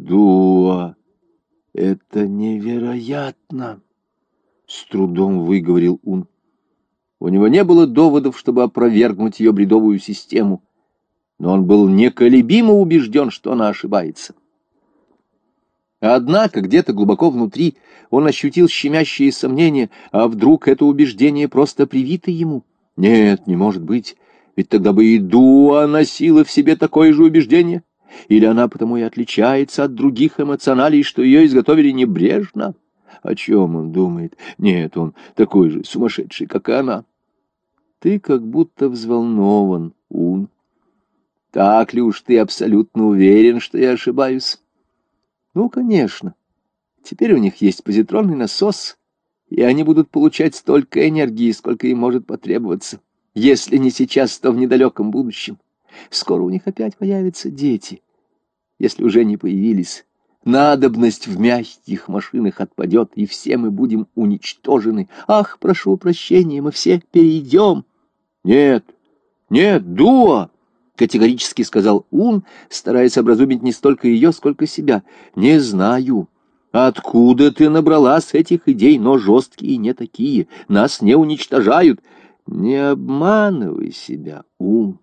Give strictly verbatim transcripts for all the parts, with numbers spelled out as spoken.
Дуа, это невероятно, с трудом выговорил он. У него не было доводов, чтобы опровергнуть ее бредовую систему, но он был неколебимо убежден, что она ошибается. Однако где-то глубоко внутри он ощутил щемящие сомнения, а вдруг это убеждение просто привито ему? Нет, не может быть, ведь тогда бы и Дуа носила в себе такое же убеждение. Или она потому и отличается от других эмоционалей, что ее изготовили небрежно? О чем он думает? Нет, он такой же сумасшедший, как и она. Ты как будто взволнован, Ун. Так ли уж ты абсолютно уверен, что я ошибаюсь? Ну, конечно. Теперь у них есть позитронный насос, и они будут получать столько энергии, сколько им может потребоваться. Если не сейчас, то в недалеком будущем. Скоро у них опять появятся дети. Если уже не появились, надобность в мягких машинах отпадет, и все мы будем уничтожены. Ах, прошу прощения, мы все перейдем. Нет, нет, Дуа! — категорически сказал Ун, стараясь образумить не столько ее, сколько себя. «Не знаю, откуда ты набралась этих идей, но жесткие не такие, нас не уничтожают. Не обманывай себя, Ун.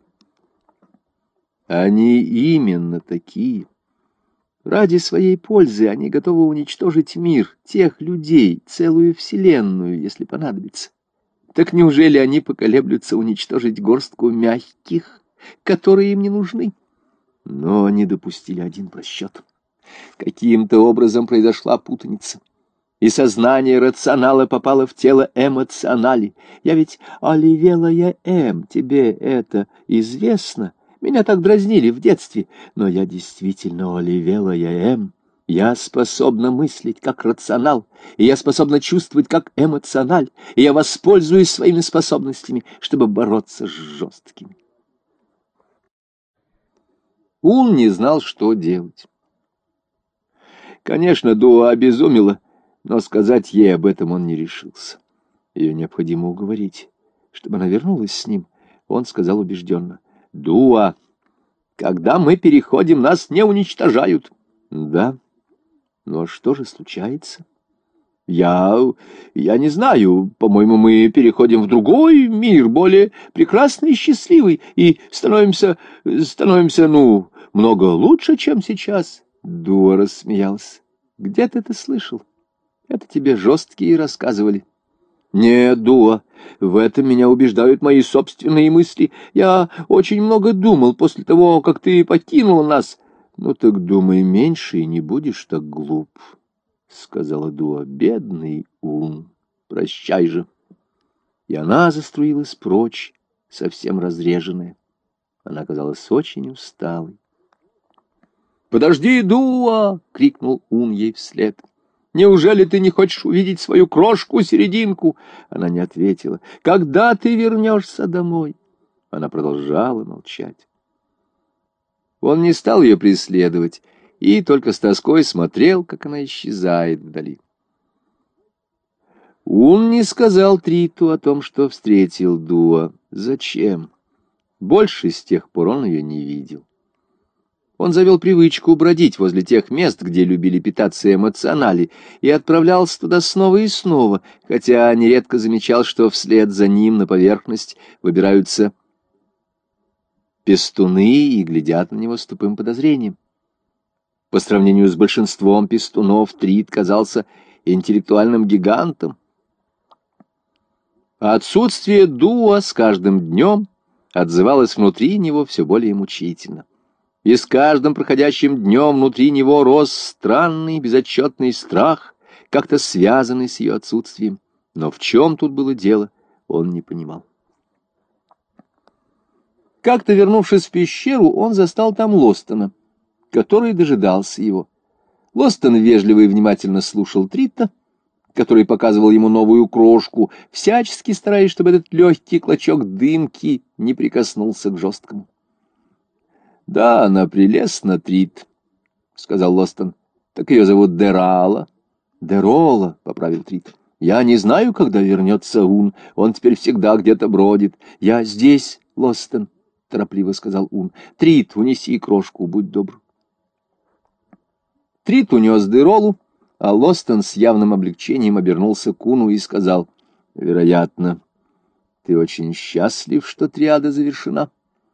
Они именно такие. Ради своей пользы они готовы уничтожить мир, тех людей, целую вселенную, если понадобится. Так неужели они поколеблются уничтожить горстку мягких, которые им не нужны? Но они допустили один просчет. Каким-то образом произошла путаница, и сознание рационала попало в тело эмоционали. Я ведь Оливелая М, тебе это известно? Меня так дразнили в детстве, но я действительно Оливелая М. Я способна мыслить как рационал, и я способна чувствовать как эмоциональ, и я воспользуюсь своими способностями, чтобы бороться с жесткими. Он не знал, что делать. Конечно, Дуа обезумела, но сказать ей об этом он не решился. Ее необходимо уговорить, чтобы она вернулась с ним. Он сказал убежденно: «Дуа, когда мы переходим, нас не уничтожают». «Да, но что же случается?» «Я... я не знаю. По-моему, мы переходим в другой мир, более прекрасный и счастливый, и становимся... становимся, ну, много лучше, чем сейчас». Дуа рассмеялся. «Где ты это слышал? Это тебе жесткие рассказывали». «Нет, Дуа, в этом меня убеждают мои собственные мысли. Я очень много думал после того, как ты покинул нас». «Ну так думай меньше, и не будешь так глуп», — сказала Дуа. «Бедный Ун, прощай же». И она заструилась прочь, совсем разреженная. Она казалась очень усталой. «Подожди, Дуа!» — крикнул Ун ей вслед. «Неужели ты не хочешь увидеть свою крошку-серединку?» Она не ответила. «Когда ты вернешься домой?» Она продолжала молчать. Он не стал ее преследовать и только с тоской смотрел, как она исчезает вдали. Ун не сказал Триту о том, что встретил Дуа. Зачем? Больше с тех пор он ее не видел. Он завел привычку бродить возле тех мест, где любили питаться эмоционали, и отправлялся туда снова и снова, хотя нередко замечал, что вслед за ним на поверхность выбираются пестуны и глядят на него с тупым подозрением. По сравнению с большинством пестунов Трит казался интеллектуальным гигантом. А отсутствие Дуа с каждым днем отзывалось внутри него все более мучительно. И с каждым проходящим днем внутри него рос странный безотчетный страх, как-то связанный с ее отсутствием. Но в чем тут было дело, он не понимал. Как-то вернувшись в пещеру, он застал там Лостона, который дожидался его. Лостон вежливо и внимательно слушал Трита, который показывал ему новую крошку, всячески стараясь, чтобы этот легкий клочок дымки не прикоснулся к жесткому. «Да, она прелестна, Трит», — сказал Лостон. «Так ее зовут Дерала». «Дерола», — поправил Трит. «Я не знаю, когда вернется Ун. Он теперь всегда где-то бродит». «Я здесь, Лостон», — торопливо сказал Ун. «Трит, унеси крошку, будь добр». Трит унес Деролу, а Лостон с явным облегчением обернулся к Уну и сказал: «Вероятно, ты очень счастлив, что триада завершена».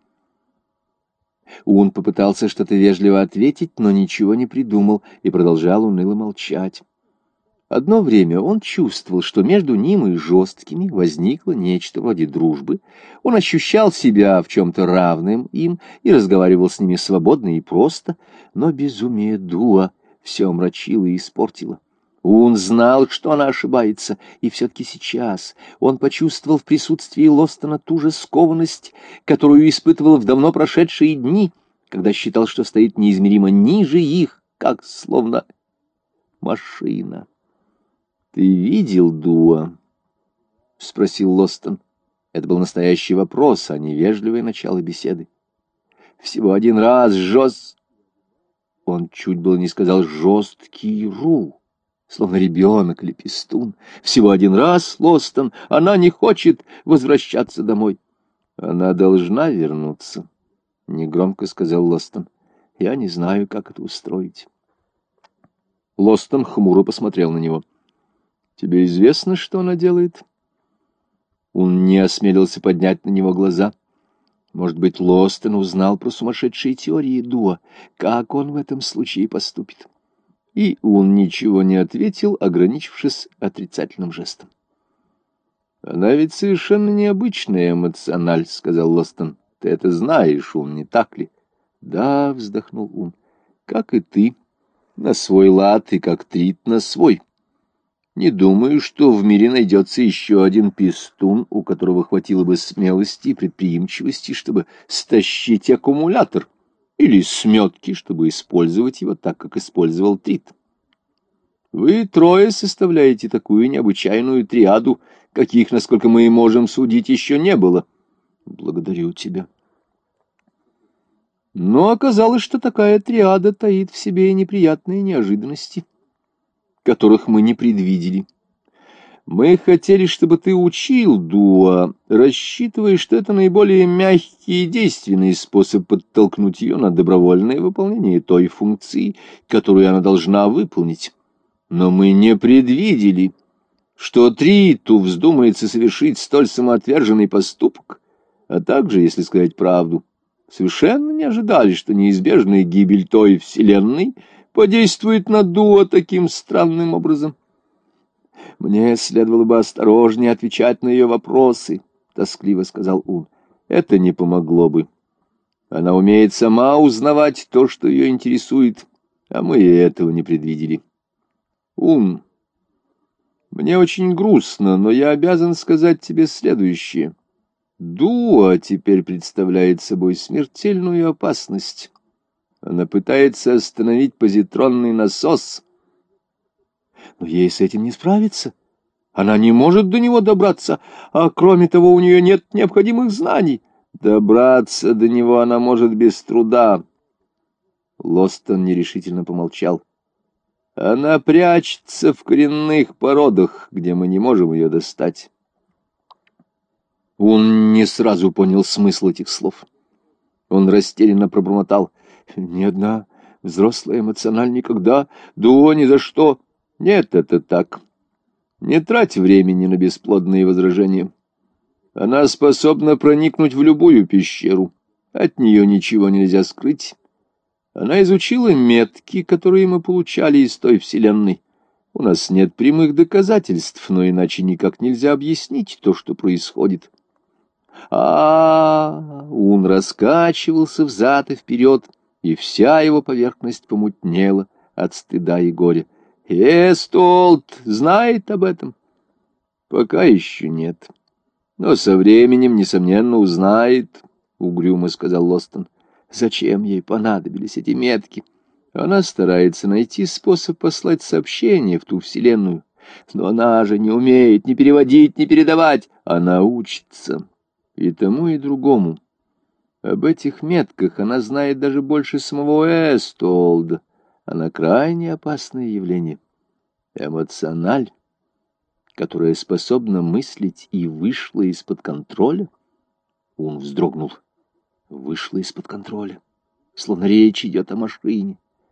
Ун попытался что-то вежливо ответить, но ничего не придумал и продолжал уныло молчать. Одно время он чувствовал, что между ним и жесткими возникло нечто вроде дружбы. Он ощущал себя в чем-то равным им и разговаривал с ними свободно и просто, но безумие Дуа все омрачило и испортило. Он знал, что она ошибается, и все-таки сейчас он почувствовал в присутствии Лостона ту же скованность, которую испытывал в давно прошедшие дни, когда считал, что стоит неизмеримо ниже их, как словно машина. «Ты видел Дуа?» — спросил Лостон. Это был настоящий вопрос, а не вежливое начало беседы. Всего один раз жест... Он чуть было не сказал «жесткий Ру», словно ребенок или пестун. Всего один раз, Лостон, она не хочет возвращаться домой. Она должна вернуться, — негромко сказал Лостон. Я не знаю, как это устроить. Лостон хмуро посмотрел на него. Тебе известно, что она делает? Он не осмелился поднять на него глаза. Может быть, Лостон узнал про сумасшедшие теории Дуа. Как он в этом случае поступит? И он ничего не ответил, ограничившись отрицательным жестом. «Она ведь совершенно необычная эмоциональ», — сказал Лостон. «Ты это знаешь, Ун, не так ли?» «Да», — вздохнул Ун, — «как и ты, на свой лад, и как Трит на свой. Не думаю, что в мире найдется еще один пистун, у которого хватило бы смелости и предприимчивости, чтобы стащить аккумулятор, или сметки, чтобы использовать его так, как использовал Трит. Вы трое составляете такую необычайную триаду, каких, насколько мы можем судить, еще не было. Благодарю тебя. Но оказалось, что такая триада таит в себе неприятные неожиданности, которых мы не предвидели. Мы хотели, чтобы ты учил Дуа, рассчитывая, что это наиболее мягкий и действенный способ подтолкнуть ее на добровольное выполнение той функции, которую она должна выполнить. Но мы не предвидели, что Триту вздумается совершить столь самоотверженный поступок, а также, если сказать правду, совершенно не ожидали, что неизбежная гибель той вселенной подействует на Дуа таким странным образом. «Мне следовало бы осторожнее отвечать на ее вопросы», — тоскливо сказал Ун. «Это не помогло бы. Она умеет сама узнавать то, что ее интересует, а мы и этого не предвидели. Ун, мне очень грустно, но я обязан сказать тебе следующее. Дуа теперь представляет собой смертельную опасность. Она пытается остановить позитронный насос. Но ей с этим не справиться. Она не может до него добраться, а кроме того у нее нет необходимых знаний. Добраться до него она может без труда». Лостон нерешительно помолчал. «Она прячется в коренных породах, где мы не можем ее достать». Он не сразу понял смысл этих слов. Он растерянно пробормотал: «Ни одна взрослая эмоциональ никогда, да ни за что». «Нет, это так. Не трать времени на бесплодные возражения. Она способна проникнуть в любую пещеру. От нее ничего нельзя скрыть. Она изучила метки, которые мы получали из той вселенной. У нас нет прямых доказательств, но иначе никак нельзя объяснить то, что происходит». А, он раскачивался взад и вперед, и вся его поверхность помутнела от стыда и горя. «Эстолд знает об этом?» «Пока еще нет. Но со временем, несомненно, узнает», — угрюмо сказал Лостон. «Зачем ей понадобились эти метки? Она старается найти способ послать сообщение в ту вселенную. Но она же не умеет ни переводить, ни передавать. Она учится. И тому, и другому. Об этих метках она знает даже больше самого Эстолда. Она крайне опасное явление. Эмоциональ, которая способна мыслить и вышла из-под контроля». Он вздрогнул. Вышла из-под контроля, словно речь идет о машине.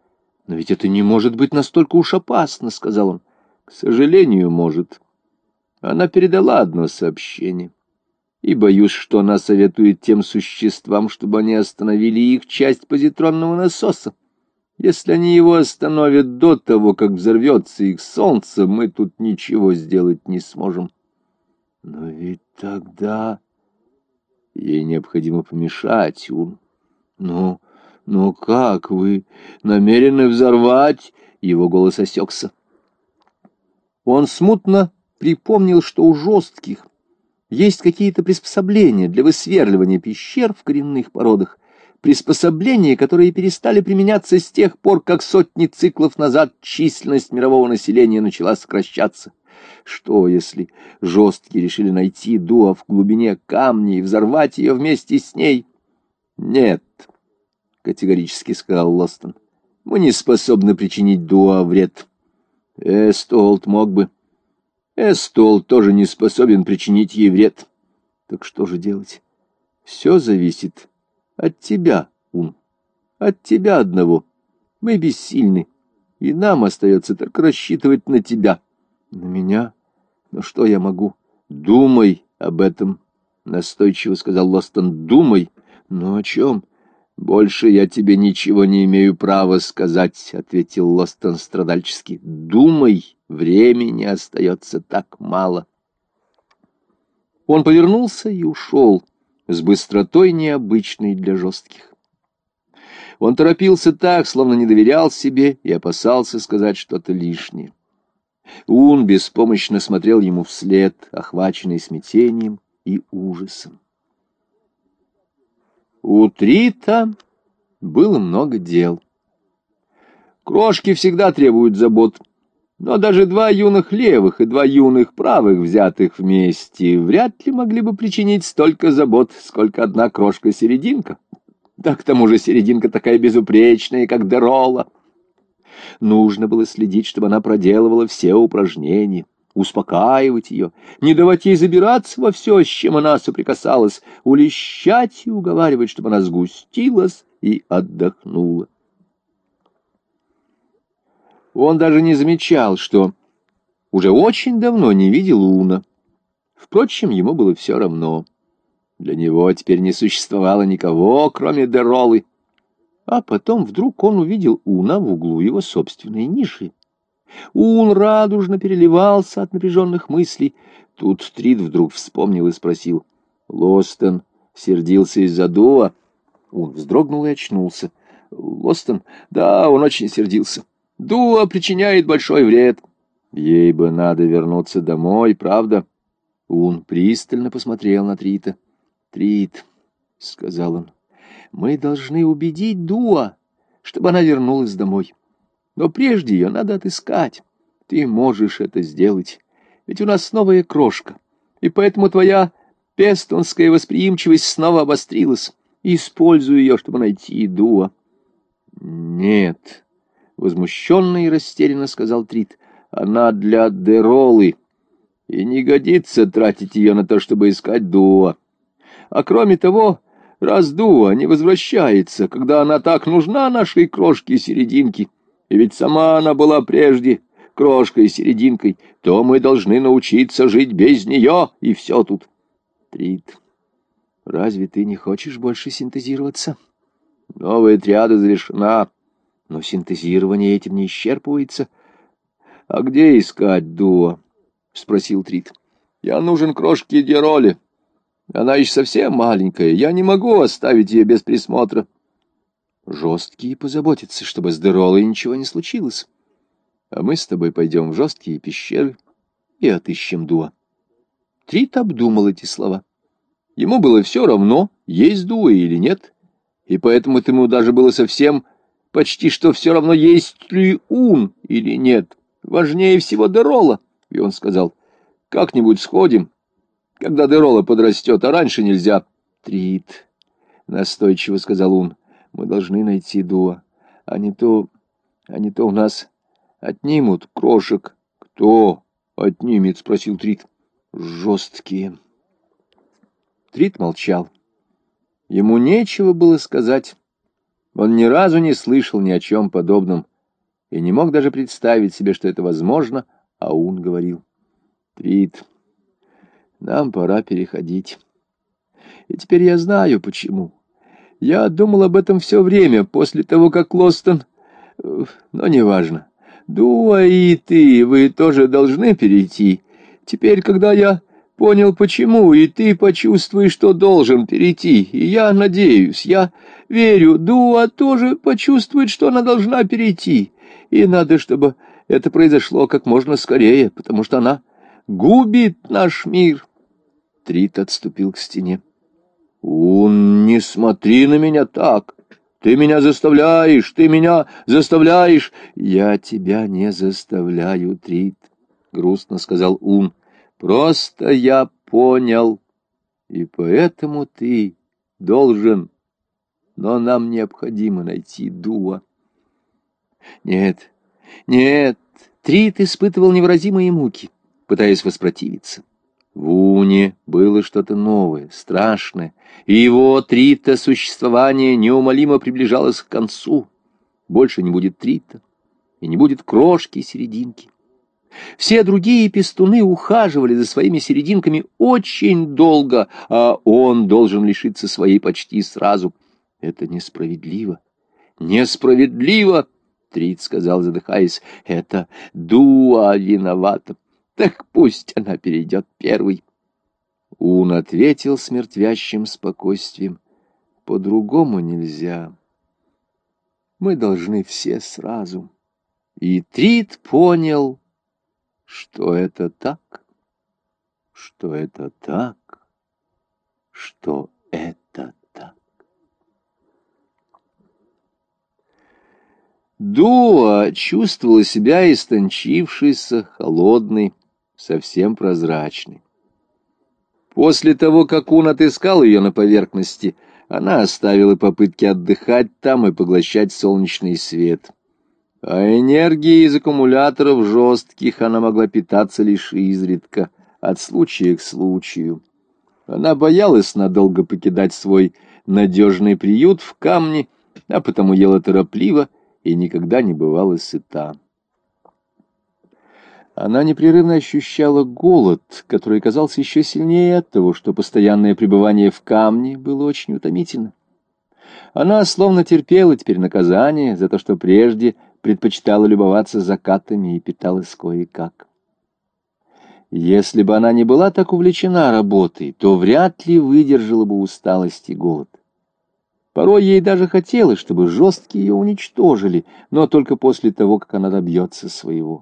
Но ведь это не может быть настолько уж опасно, — сказал он. К сожалению, может. Она передала одно сообщение. И боюсь, что она советует тем существам, чтобы они остановили их часть позитронного насоса. Если они его остановят до того, как взорвется их солнце, мы тут ничего сделать не сможем. Но ведь тогда ей необходимо помешать, Ун. Ну, ну как вы намерены взорвать? Его голос осекся. Он смутно припомнил, что у жестких есть какие-то приспособления для высверливания пещер в коренных породах, приспособления, которые перестали применяться с тех пор, как сотни циклов назад численность мирового населения начала сокращаться. Что, если жесткие решили найти Дуа в глубине камня и взорвать ее вместе с ней? Нет, категорически сказал Лостон, мы не способны причинить Дуа вред. Эстолд мог бы. Эстолд тоже не способен причинить ей вред. Так что же делать? Все зависит от тебя, Ун, от тебя одного. Мы бессильны, и нам остается только рассчитывать на тебя. На меня? Но что я могу? Думай об этом, настойчиво сказал Лостон. Думай. Но о чем? Больше я тебе ничего не имею права сказать, ответил Лостон страдальчески. Думай, времени остается так мало. Он повернулся и ушел с быстротой, необычной для жестких. Он торопился так, словно не доверял себе и опасался сказать что-то лишнее. Ун беспомощно смотрел ему вслед, охваченный смятением и ужасом. У Трита было много дел. Крошки всегда требуют забот, но даже два юных левых и два юных правых, взятых вместе, вряд ли могли бы причинить столько забот, сколько одна крошка-серединка. Да к тому же серединка такая безупречная, как Дерола. Нужно было следить, чтобы она проделывала все упражнения, успокаивать ее, не давать ей забираться во все, с чем она соприкасалась, улещать и уговаривать, чтобы она сгустилась и отдохнула. Он даже не замечал, что уже очень давно не видел Уна. Впрочем, ему было все равно. Для него теперь не существовало никого, кроме Деролы. А потом вдруг он увидел Уна в углу его собственной ниши. Ун радужно переливался от напряженных мыслей. Тут Трид вдруг вспомнил и спросил. Лостон сердился из-за Дуа? Ун вздрогнул и очнулся. Лостон? Да, он очень сердился. Дуа причиняет большой вред. Ей бы надо вернуться домой, правда? Ун пристально посмотрел на Трита. Трит, — сказал он, — мы должны убедить Дуа, чтобы она вернулась домой. Но прежде ее надо отыскать. Ты можешь это сделать, ведь у нас новая крошка, и поэтому твоя пестонская восприимчивость снова обострилась. Используй ее, чтобы найти Дуа. Нет, — возмущенно и растерянно сказал Трит, — она для Деролы, и не годится тратить ее на то, чтобы искать Дуа. А кроме того, раз Дуа не возвращается, когда она так нужна нашей крошке-серединке, и ведь сама она была прежде крошкой-серединкой, то мы должны научиться жить без нее, и все тут. Трит, разве ты не хочешь больше синтезироваться? Новая триада завершена, но синтезирование этим не исчерпывается. — А где искать Дуа? — спросил Трит. — Я нужен крошке Дероле. Она еще совсем маленькая, я не могу оставить ее без присмотра. Жесткие позаботятся, чтобы с Деролой ничего не случилось. А мы с тобой пойдем в жесткие пещеры и отыщем Дуа. Трит обдумал эти слова. Ему было все равно, есть Дуа или нет, и поэтому ему даже было совсем почти что все равно, есть ли Ун или нет. Важнее всего Дерола. И он сказал, как-нибудь сходим, когда Дерола подрастет, а раньше нельзя. Трит, — настойчиво сказал Ун, — мы должны найти Дуа, а не то, а не то у нас отнимут крошек. — Кто отнимет? — спросил Трит. — Жесткие. Трит молчал. Ему нечего было сказать. Он ни разу не слышал ни о чем подобном. и не мог даже представить себе, что это возможно, а он говорил: «Трид, нам пора переходить. И теперь я знаю, почему. Я думал об этом все время, после того, как Лостон... Но неважно. Дуа и ты, вы тоже должны перейти. Теперь, когда я понял, почему, и ты почувствуешь, что должен перейти, и я надеюсь, я верю, Дуа тоже почувствует, что она должна перейти. И надо, чтобы это произошло как можно скорее, потому что она губит наш мир». Трид отступил к стене. «Ун, не смотри на меня так! Ты меня заставляешь, ты меня заставляешь!» «Я тебя не заставляю, Трид», — грустно сказал Ун. «Просто я понял, и поэтому ты должен, но нам необходимо найти Дуа». «Нет, нет», — Трид испытывал невыразимые муки, пытаясь воспротивиться. В Уне было что-то новое, страшное, и его Трита существование неумолимо приближалось к концу. Больше не будет Трита, и не будет крошки-серединки. Все другие пестуны ухаживали за своими серединками очень долго, а он должен лишиться своей почти сразу. «Это несправедливо, несправедливо!» — Трид сказал, задыхаясь. «Это Дуа виновата. Так пусть она перейдет первой». Ун ответил с мертвящим спокойствием: «По-другому нельзя. Мы должны все сразу». И Трид понял, что это так, что это так, что это так. Дуа чувствовала себя истончившейся, холодной, совсем прозрачной. После того, как Ун отыскал ее на поверхности, она оставила попытки отдыхать там и поглощать солнечный свет. А энергией из аккумуляторов жестких она могла питаться лишь изредка, от случая к случаю. Она боялась надолго покидать свой надежный приют в камне, а потому ела торопливо и никогда не бывала сыта. Она непрерывно ощущала голод, который казался еще сильнее от того, что постоянное пребывание в камне было очень утомительно. Она словно терпела теперь наказание за то, что прежде предпочитала любоваться закатами и питалась кое-как. Если бы она не была так увлечена работой, то вряд ли выдержала бы усталость и голод. Порой ей даже хотелось, чтобы жесткие ее уничтожили, но только после того, как она добьется своего.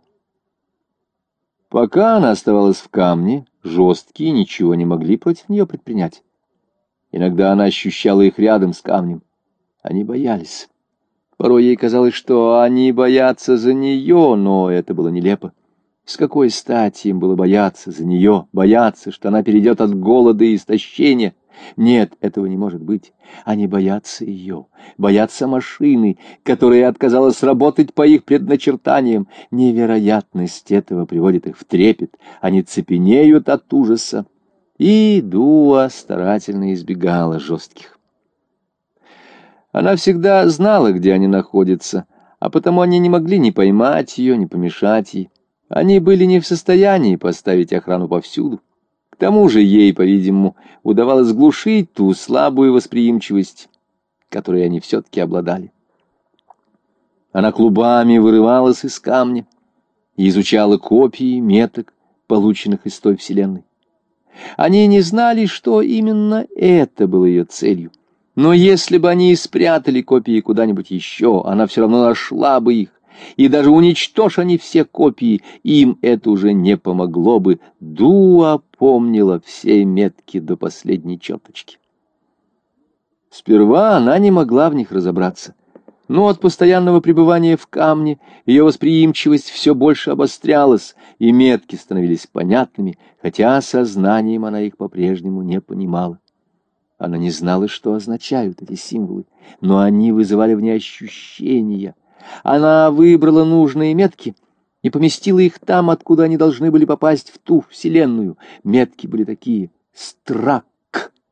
Пока она оставалась в камне, жесткие ничего не могли против нее предпринять. Иногда она ощущала их рядом с камнем. Они боялись. Порой ей казалось, что они боятся за нее, но это было нелепо. С какой стати им было бояться за нее, бояться, что она перейдет от голода и истощения? Нет, этого не может быть. Они боятся ее, боятся машины, которая отказалась работать по их предначертаниям. Невероятность этого приводит их в трепет. Они цепенеют от ужаса. И Дуа старательно избегала жестких. Она всегда знала, где они находятся, а потому они не могли ни поймать ее, ни помешать ей. Они были не в состоянии поставить охрану повсюду. К тому же ей, по-видимому, удавалось глушить ту слабую восприимчивость, которой они все-таки обладали. Она клубами вырывалась из камня и изучала копии меток, полученных из той вселенной. Они не знали, что именно это было ее целью. Но если бы они и спрятали копии куда-нибудь еще, она все равно нашла бы их. И даже уничтожь они все копии, им это уже не помогло бы. Дуа помнила все метки до последней черточки. Сперва она не могла в них разобраться, но от постоянного пребывания в камне ее восприимчивость все больше обострялась, и метки становились понятными, хотя сознанием она их по-прежнему не понимала. Она не знала, что означают эти символы, но они вызывали в ней ощущения. Она выбрала нужные метки и поместила их там, откуда они должны были попасть в ту вселенную. Метки были такие: страк,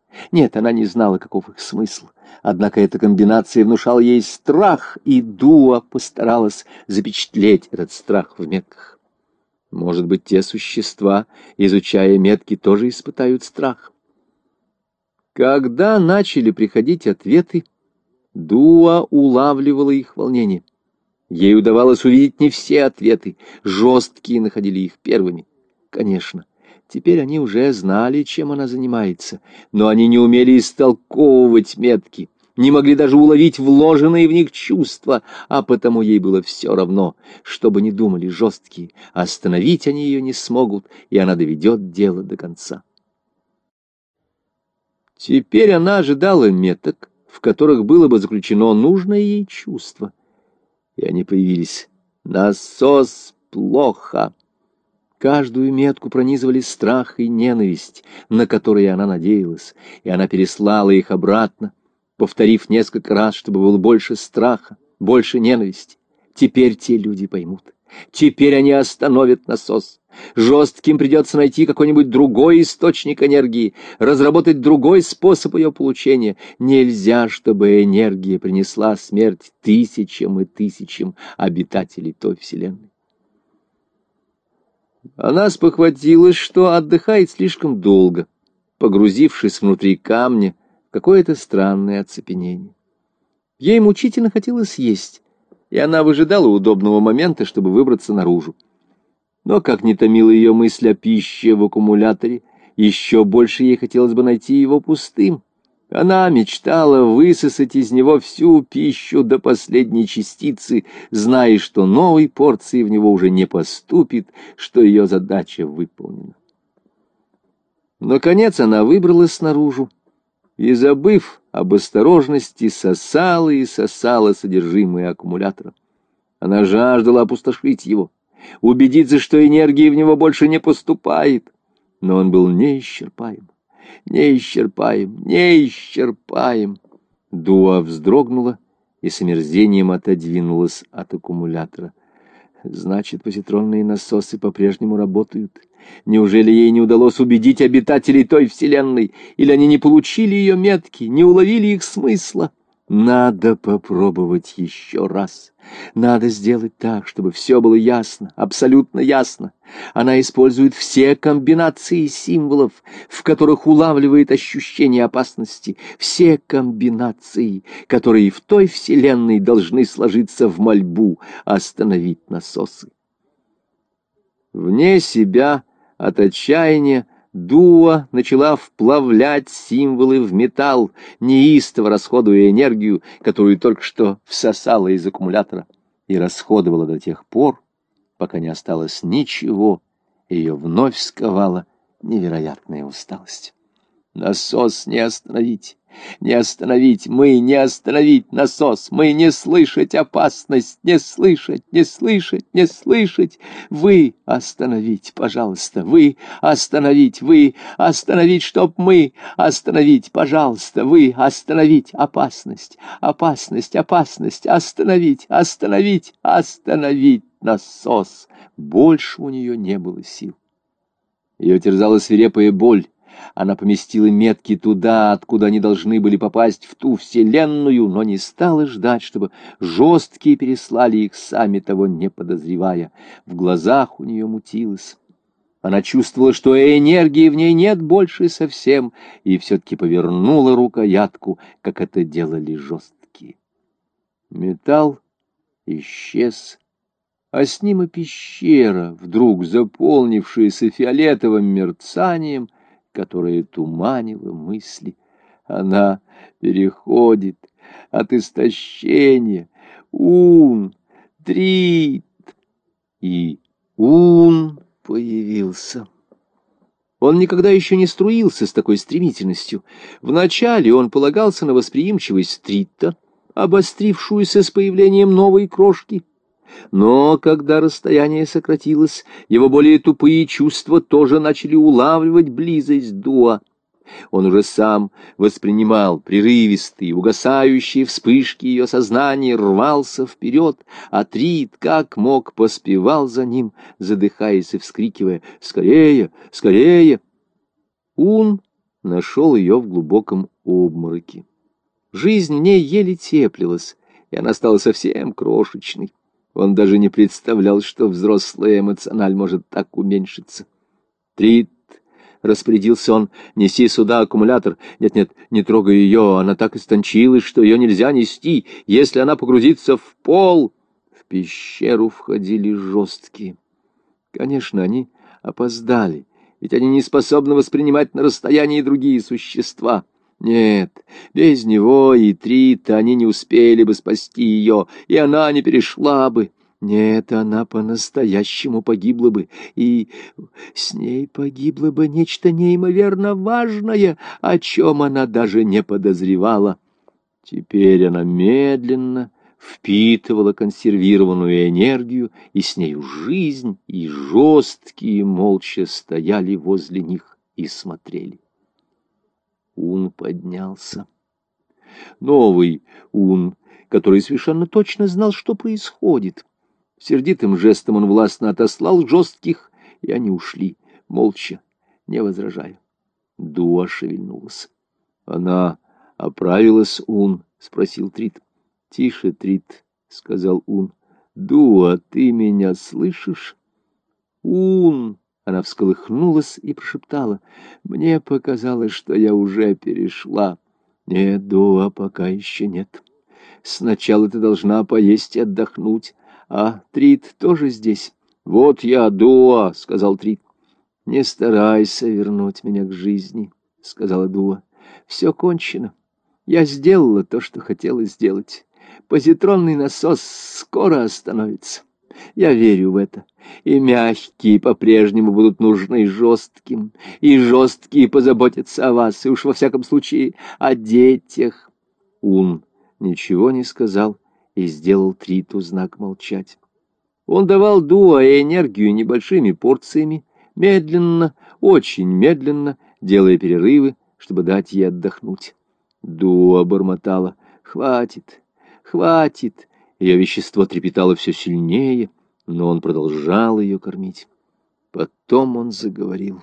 Нет, она не знала, каков их смысл. Однако эта комбинация внушала ей страх, и Дуа постаралась запечатлеть этот страх в метках. Может быть, те существа, изучая метки, тоже испытают страх. Когда начали приходить ответы, Дуа улавливала их волнение. Ей удавалось увидеть не все ответы, жесткие находили их первыми. Конечно, теперь они уже знали, чем она занимается, но они не умели истолковывать метки, не могли даже уловить вложенные в них чувства, а потому ей было все равно, что бы ни думали жесткие, остановить они ее не смогут, и она доведет дело до конца. Теперь она ожидала меток, в которых было бы заключено нужное ей чувство. И они появились. Насос плохо. Каждую метку пронизывали страх и ненависть, на которые она надеялась, и она переслала их обратно, повторив несколько раз, чтобы было больше страха, больше ненависти. Теперь те люди поймут. Теперь они остановят насос. Жестким придется найти какой-нибудь другой источник энергии, разработать другой способ ее получения. Нельзя, чтобы энергия принесла смерть тысячам и тысячам обитателей той вселенной. Она спохватилась, что отдыхает слишком долго, погрузившись внутри камня в какое-то странное оцепенение. Ей мучительно хотелось есть, и она выжидала удобного момента, чтобы выбраться наружу. Но, как не томила ее мысль о пище в аккумуляторе, еще больше ей хотелось бы найти его пустым. Она мечтала высосать из него всю пищу до последней частицы, зная, что новой порции в него уже не поступит, что ее задача выполнена. Наконец она выбралась наружу и, забыв об осторожности, сосала и сосала содержимое аккумулятора. Она жаждала опустошить его, убедиться, что энергии в него больше не поступает, но он был неисчерпаем. Неисчерпаем, неисчерпаем. Дуа вздрогнула и с омерзением отодвинулась от аккумулятора. Значит, позитронные насосы по-прежнему работают. Неужели ей не удалось убедить обитателей той вселенной? Или они не получили ее метки, не уловили их смысла? Надо попробовать еще раз. Надо сделать так, чтобы все было ясно, абсолютно ясно. Она использует все комбинации символов, в которых улавливает ощущение опасности, все комбинации, которые в той вселенной должны сложиться в мольбу остановить насосы. Вне себя от отчаяния Дуа начала вплавлять символы в металл, неистово расходуя энергию, которую только что всосала из аккумулятора, и расходовала до тех пор, пока не осталось ничего, и ее вновь сковала невероятная усталость. Насос не остановить, не остановить, мы не остановить насос, мы не слышать опасность, не слышать, не слышать, не слышать. Вы остановить, пожалуйста, вы остановить, вы остановить, чтоб мы остановить, пожалуйста, вы остановить опасность, опасность, опасность, остановить, остановить, остановить насос. Больше у нее не было сил. Ее терзала свирепая боль. Она поместила метки туда, откуда они должны были попасть, в ту вселенную, но не стала ждать, чтобы жесткие переслали их, сами того не подозревая. В глазах у нее мутилось. Она чувствовала, что энергии в ней нет больше совсем, и все-таки повернула рукоятку, как это делали жесткие. Металл исчез, а с ним и пещера, вдруг заполнившаяся фиолетовым мерцанием, которая туманила мысли. Она переходит от истощения. Ун, Трит. И Ун появился. Он никогда еще не струился с такой стремительностью. Вначале он полагался на восприимчивость Трита, обострившуюся с появлением новой крошки. Но когда расстояние сократилось, его более тупые чувства тоже начали улавливать близость Дуа. Он уже сам воспринимал прерывистые, угасающие вспышки ее сознания, рвался вперед, а Трит, как мог, поспевал за ним, задыхаясь и вскрикивая: «Скорее! Скорее!» Ун нашел ее в глубоком обмороке. Жизнь в ней еле теплилась, и она стала совсем крошечной. Он даже не представлял, что взрослая эмоциональ может так уменьшиться. «Трит», — распорядился он, — «неси сюда аккумулятор. Нет-нет, не трогай ее, она так истончилась, что ее нельзя нести. Если она погрузится в пол...» В пещеру входили жесткие. Конечно, они опоздали, ведь они не способны воспринимать на расстоянии другие существа. Нет, без него и Трита они не успели бы спасти ее, и она не перешла бы. Нет, она по-настоящему погибла бы, и с ней погибло бы нечто неимоверно важное, о чем она даже не подозревала. Теперь она медленно впитывала консервированную энергию, и с нею жизнь, и жесткие молча стояли возле них и смотрели. Ун поднялся. Новый Ун, который совершенно точно знал, что происходит. Сердитым жестом он властно отослал жестких, и они ушли, молча, не возражая. Дуа шевельнулась. «Она оправилась, Ун?» — спросил Трит. «Тише, Трит», — сказал Ун. «Дуа, ты меня слышишь?» «Ун!» — она всколыхнулась и прошептала. «Мне показалось, что я уже перешла». «Нет, Дуа, пока еще нет. Сначала ты должна поесть и отдохнуть. А Трит тоже здесь?» «Вот я, Дуа», — сказал Трит. «Не старайся вернуть меня к жизни», — сказала Дуа. «Все кончено. Я сделала то, что хотела сделать. Позитронный насос скоро остановится. Я верю в это. И мягкие по-прежнему будут нужны жестким, и жесткие позаботятся о вас, и уж во всяком случае о детях». Ун ничего не сказал и сделал Триту знак молчать. Он давал Дуа энергию небольшими порциями, медленно, очень медленно, делая перерывы, чтобы дать ей отдохнуть. Дуа бормотала: «Хватит, хватит». Ее вещество трепетало все сильнее, но он продолжал ее кормить. Потом он заговорил.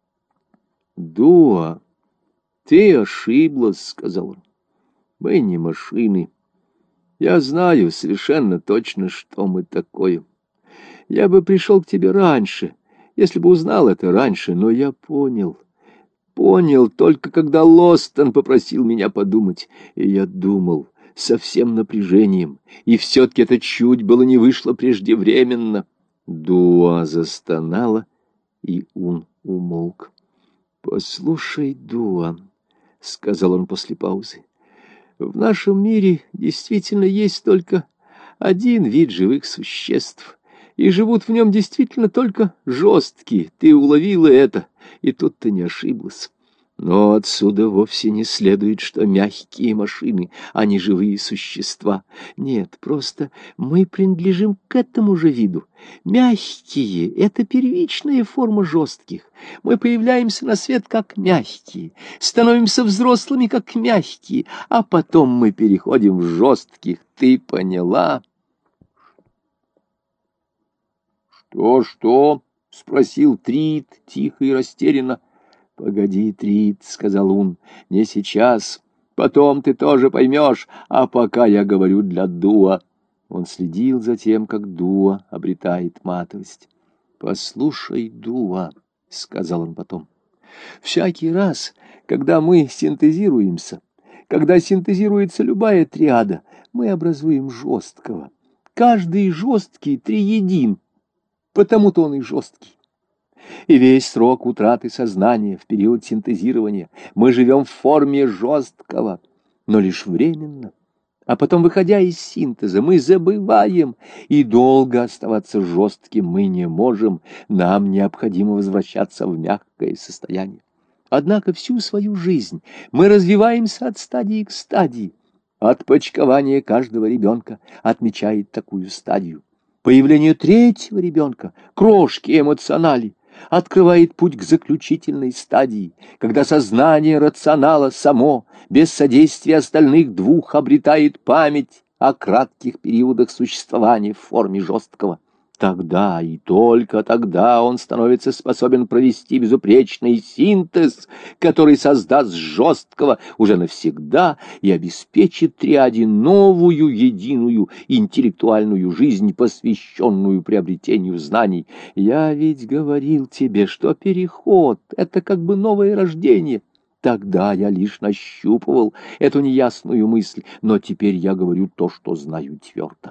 «Дуа, ты ошиблась», — сказал он. «Мы не машины. Я знаю совершенно точно, что мы такое. Я бы пришел к тебе раньше, если бы узнал это раньше, но я понял». Понял только, когда Лостон попросил меня подумать, и я думал со всем напряжением, и все-таки это чуть было не вышло преждевременно. Дуа застонала, и Ун умолк. «Послушай, Дуа», — сказал он после паузы, — «в нашем мире действительно есть только один вид живых существ, и живут в нем действительно только жесткие. Ты уловила это, и тут ты не ошиблась. Но отсюда вовсе не следует, что мягкие машины, а не живые существа. Нет, просто мы принадлежим к этому же виду. Мягкие — это первичная форма жестких. Мы появляемся на свет как мягкие, становимся взрослыми как мягкие, а потом мы переходим в жестких. Ты поняла?» «Что-что?» — спросил Трит, тихо и растерянно. «Погоди, Трит», — сказал он, — «не сейчас. Потом ты тоже поймешь, а пока я говорю для Дуа». Он следил за тем, как Дуа обретает матовость. «Послушай, Дуа», — сказал он потом, — «всякий раз, когда мы синтезируемся, когда синтезируется любая триада, мы образуем жесткого. Каждый жесткий триедин, потому-то он и жесткий. И весь срок утраты сознания в период синтезирования мы живем в форме жесткого, но лишь временно. А потом, выходя из синтеза, мы забываем, и долго оставаться жестким мы не можем. Нам необходимо возвращаться в мягкое состояние. Однако всю свою жизнь мы развиваемся от стадии к стадии. Отпочкование каждого ребенка отмечает такую стадию. Появление третьего ребенка, крошки эмоционали, открывает путь к заключительной стадии, когда сознание рационала само, без содействия остальных двух, обретает память о кратких периодах существования в форме жесткого. Тогда и только тогда он становится способен провести безупречный синтез, который создаст жесткого уже навсегда и обеспечит триаде новую единую интеллектуальную жизнь, посвященную приобретению знаний. Я ведь говорил тебе, что переход — это как бы новое рождение. Тогда я лишь нащупывал эту неясную мысль, но теперь я говорю то, что знаю твердо.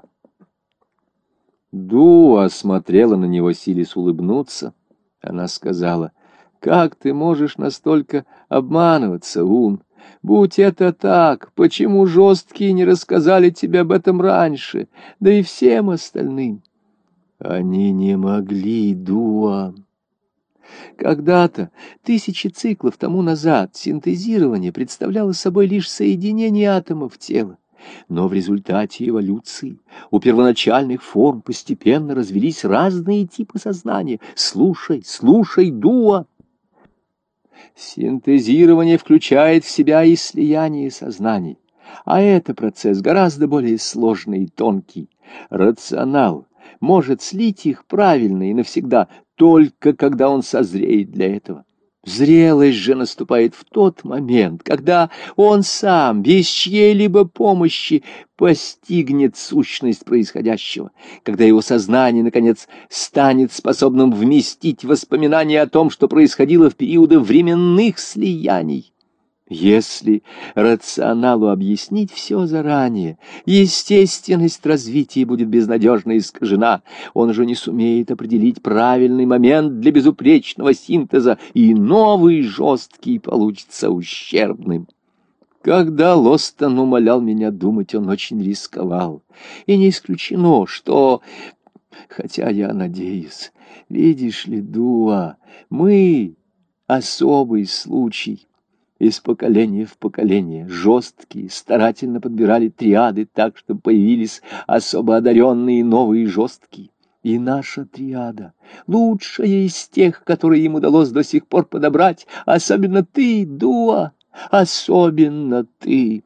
Дуа смотрела на него, силясь улыбнуться. Она сказала: «Как ты можешь настолько обманываться, Ун? Будь это так, почему жесткие не рассказали тебе об этом раньше, да и всем остальным?» «Они не могли, Дуа. Когда-то, тысячи циклов тому назад, синтезирование представляло собой лишь соединение атомов тела. Но в результате эволюции у первоначальных форм постепенно развились разные типы сознания. Слушай, слушай, Дуа! Синтезирование включает в себя и слияние сознаний. А это процесс гораздо более сложный и тонкий. Рационал может слить их правильно и навсегда, только когда он созреет для этого. Зрелость же наступает в тот момент, когда он сам, без чьей-либо помощи, постигнет сущность происходящего, когда его сознание, наконец, станет способным вместить воспоминания о том, что происходило в периоды временных слияний. Если рационалу объяснить все заранее, естественность развития будет безнадежно искажена, он же не сумеет определить правильный момент для безупречного синтеза, и новый жесткий получится ущербным. Когда Лостон умолял меня думать, он очень рисковал, и не исключено, что... Хотя я надеюсь, видишь ли, Дуа, мы особый случай. Из поколения в поколение жесткие старательно подбирали триады так, чтобы появились особо одаренные новые жесткие. И наша триада, лучшая из тех, которые им удалось до сих пор подобрать, особенно ты, Дуа, особенно ты.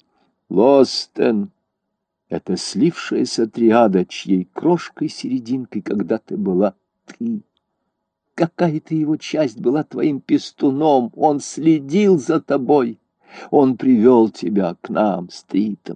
Лостен — это слившаяся триада, чьей крошкой-серединкой когда-то была ты. Какая-то его часть была твоим пестуном, он следил за тобой, он привел тебя к нам, Стритом.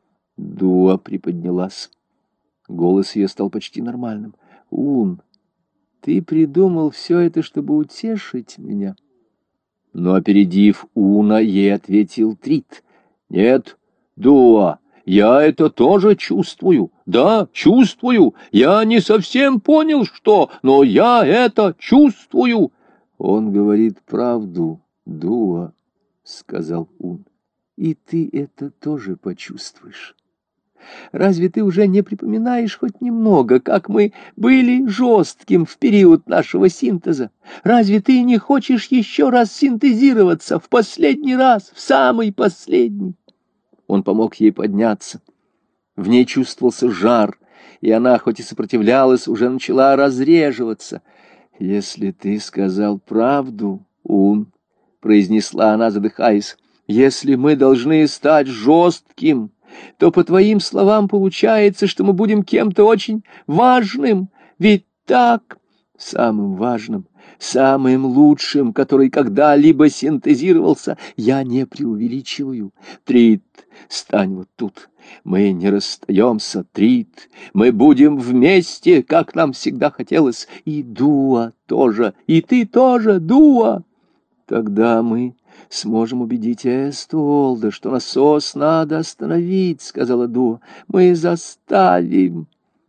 Дуа приподнялась. Голос ее стал почти нормальным. Ун, ты придумал все это, чтобы утешить меня? Но, опередив Уна, ей ответил Трит. Нет, Дуа, я это тоже чувствую. Да, чувствую. Я не совсем понял, что, но я это чувствую. Он говорит правду, Дуа, сказал Ун. И ты это тоже почувствуешь. Разве ты уже не припоминаешь хоть немного, как мы были жестким в период нашего синтеза? Разве ты не хочешь еще раз синтезироваться, в последний раз, в самый последний? Он помог ей подняться. В ней чувствовался жар, и она, хоть и сопротивлялась, уже начала разреживаться. «Если ты сказал правду, Ун», — произнесла она, задыхаясь, — «если мы должны стать жестким, то, по твоим словам, получается, что мы будем кем-то очень важным. Ведь так, самым важным, самым лучшим, который когда-либо синтезировался, я не преувеличиваю. Трит, стань вот тут. Мы не расстаемся, Трит. Мы будем вместе, как нам всегда хотелось. И Дуа тоже, и ты тоже, Дуа. Тогда мы сможем убедить Эстволда, что насос надо остановить, — сказала Дуа. Мы заставим.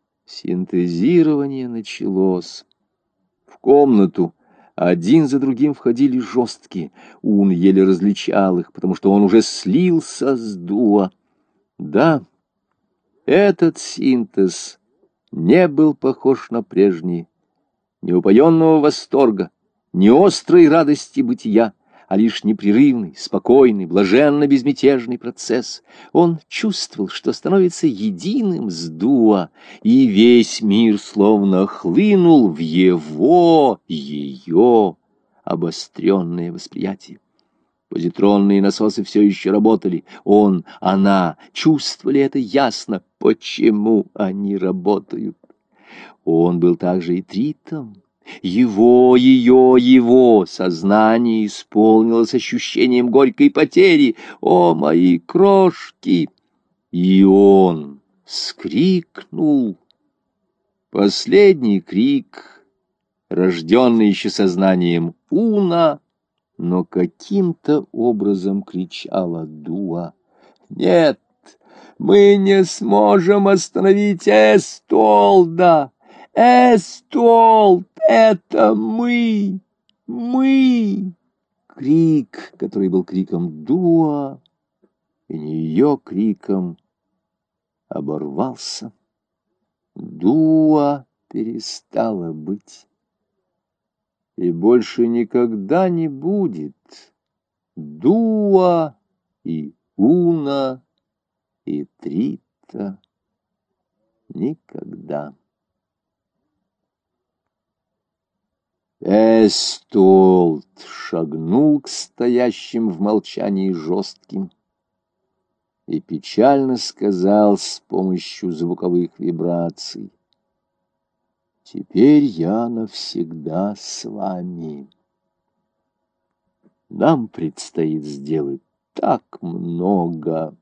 Синтезирование началось. В комнату один за другим входили жесткие. Ун еле различал их, потому что он уже слился с Дуа. Да, этот синтез не был похож на прежний. Ни упоенного восторга, ни острой радости бытия, а лишь непрерывный, спокойный, блаженно-безмятежный процесс. Он чувствовал, что становится единым с Дуа, и весь мир словно хлынул в его, ее обостренное восприятие. Позитронные насосы все еще работали. Он, она чувствовали это ясно. Почему они работают? Он был также и Тритом. Его, ее, его сознание исполнилось ощущением горькой потери. О, мои крошки! И он вскрикнул. Последний крик, рожденный еще сознанием Уна, но каким-то образом кричала Дуа. «Нет, мы не сможем остановить Эстуолда! Эстуолд — это мы! Мы!» Крик, который был криком Дуа, и не ее криком, оборвался. Дуа перестала быть. И больше никогда не будет Дуа и Уна и Трита. Никогда. Эстуолд шагнул к стоящим в молчании жестким и печально сказал с помощью звуковых вибраций: «Теперь я навсегда с вами. Нам предстоит сделать так много».